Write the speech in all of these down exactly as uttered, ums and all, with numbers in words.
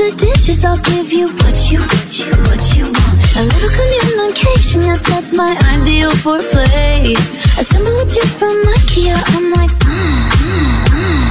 the dishes, I'll give you what you, what you, what you want. A little communication, yes, that's my ideal foreplay. Assemble a chair from IKEA, I'm like, mm, mm, mm.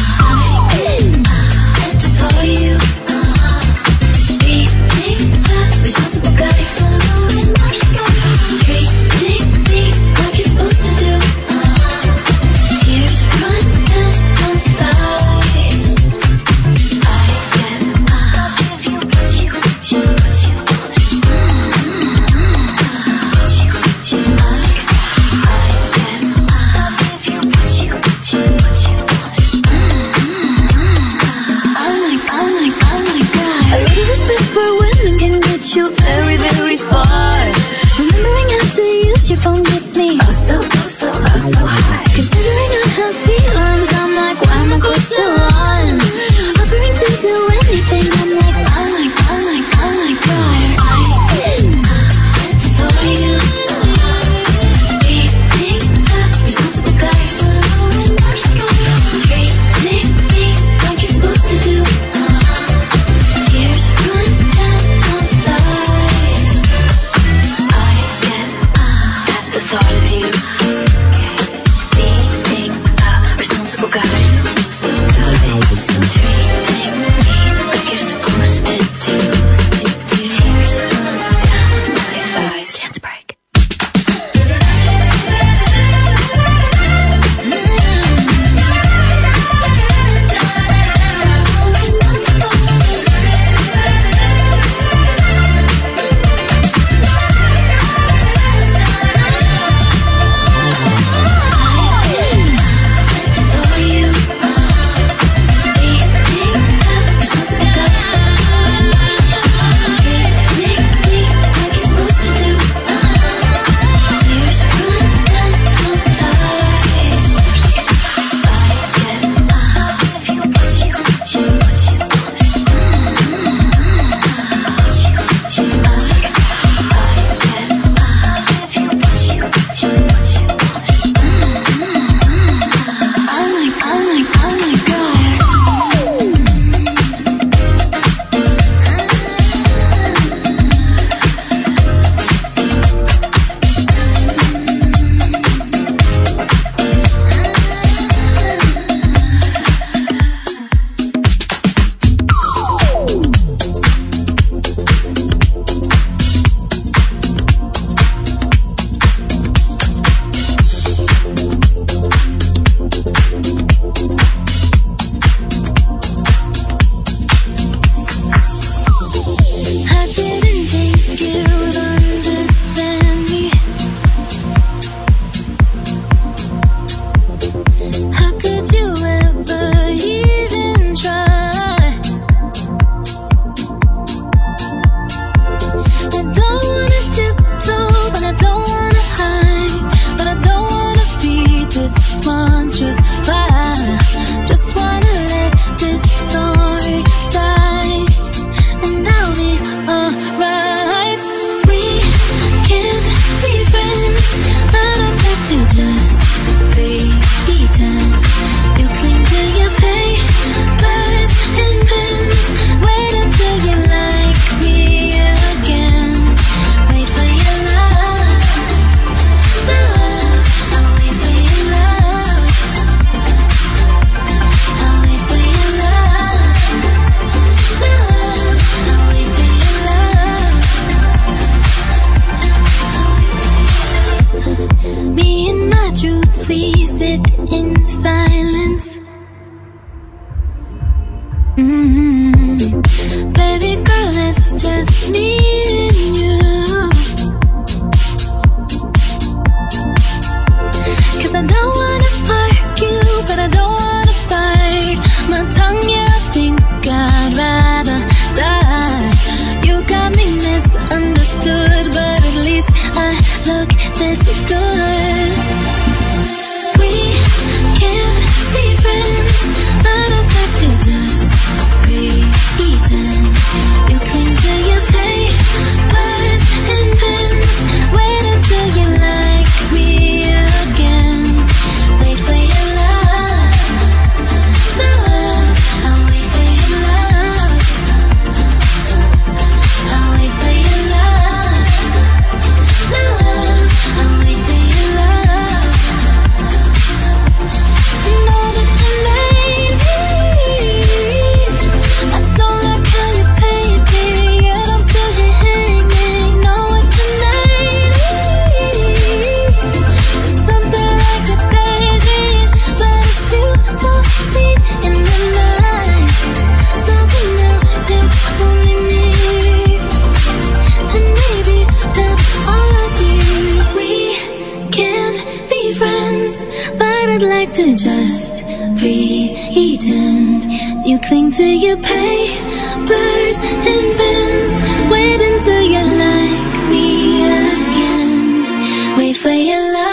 At the thought of you, uh-huh. Being the responsible guy, so responsible. Treating me like you're supposed to do, uh-huh. Tears run down my thighs. I get, uh, give you what you, what you, what you want. Mm-hmm. What you, what you, what you. I get, uh, give you what you, what you, what you want. Mm-hmm. Oh my, oh my, oh my God. A little respect for women can get you very, very far. Remembering how to use your phone gets me oh so, oh so, oh so high. Considering I have feelings, I'm like, why am I close to one? Offering to do anything, I'm like, oh my, oh my, oh my God. I get, at the thought of you, being the responsible guy, so responsible. Treating me like you're supposed to do, uh-huh. Tears run down my thighs. I get, uh, at the thought of you, being a responsible guy, so good, so treating me like you're supposed to do. Tears run down my thighs. Dance break. Pretend you cling to your pain. like to just pretend. You cling to your papers and pens. Wait until you like me again. Wait for your love.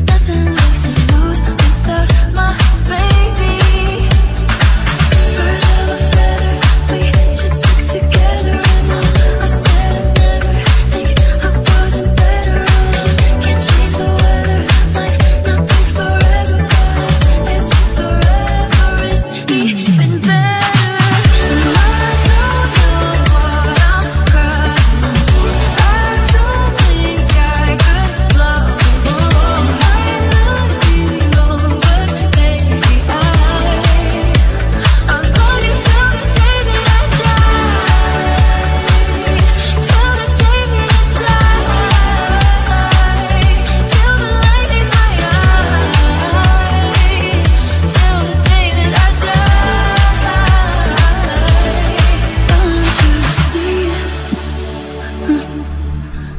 Nothing left to lose without my baby. First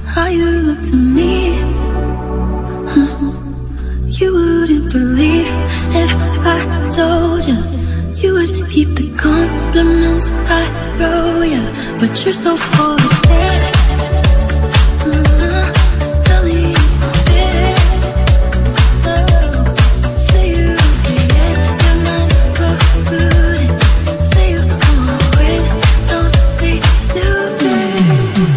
how you look to me. You wouldn't believe if I told you. You would keep the compliments I throw you, but you're so full of it. Uh-huh. Tell me it's it. Oh, say you don't see it, your mind's polluted. Say you won't quit, don't be stupid.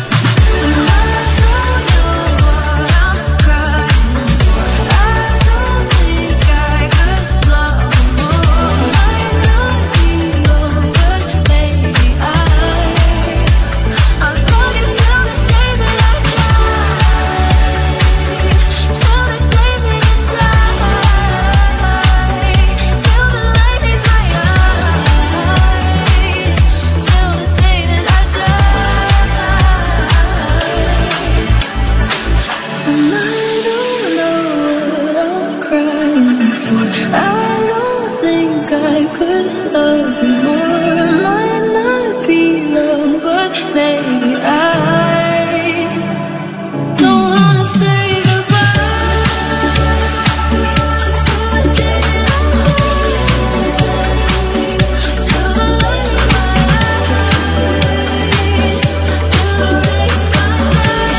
I don't think I could love you more. I might not be loved, but baby, I don't wanna say goodbye. Just till the day that I die, till the light in my eyes, till the day I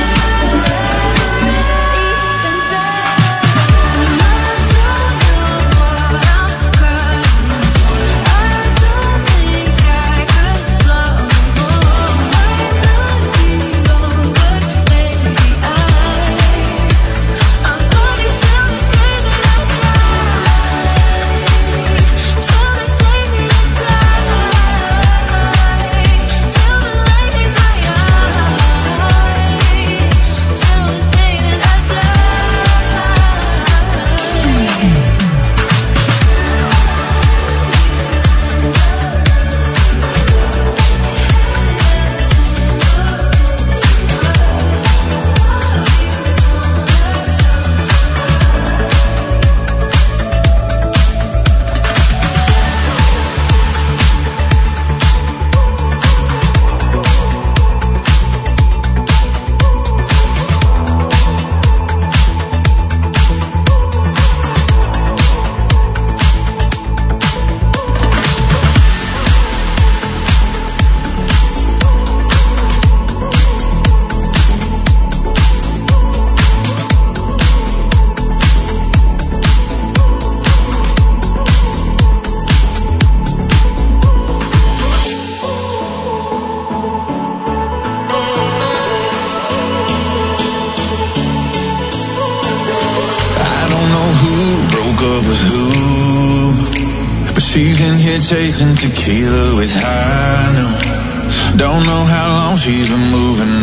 chasing tequila with high noon. Don't know how long she's been moving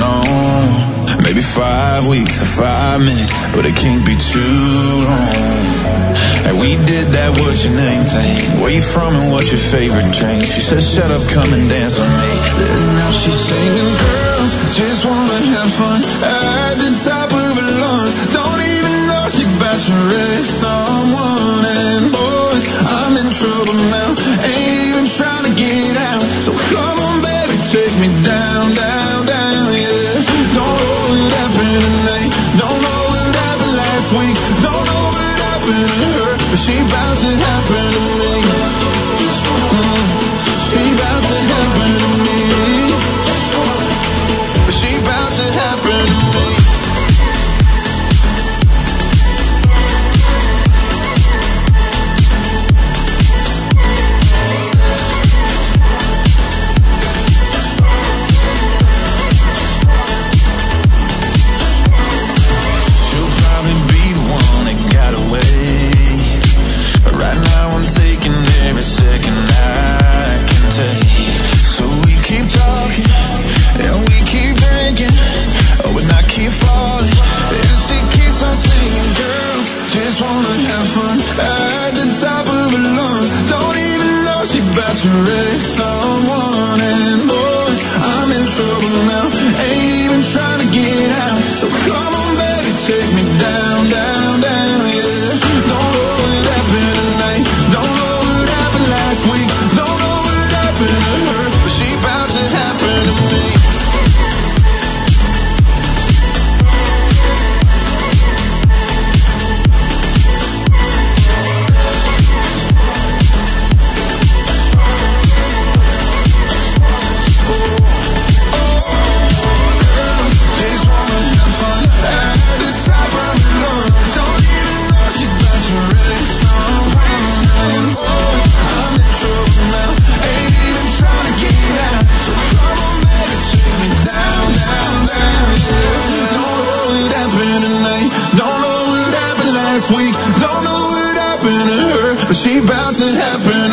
on. Maybe five weeks or five minutes, but it can't be too long. And we did that what's your name thing. Where you from and what's your favorite drink? She said shut up, come and dance with me. And now she's singing, girls just wanna have fun at the top of her lungs. Don't even know she about to wreck someone. And boys, I'm in trouble now, ain't even trying to get out. So come on baby, take me down, down, down, yeah. Don't know what happened tonight, don't know what happened last week, don't know what happened to her, but she bout to happen to me. mm. She bout to happen to me, but she bout to happen to me. To wreck someone, and boys, I'm in trouble now, ain't even trying to get out. So come on baby, take me down, down, down, yeah. Don't know what happened tonight, don't know what happened last week, don't know what happened to her, but she bout to happen to me. last week. Don't know what happened to her, but she bound to happen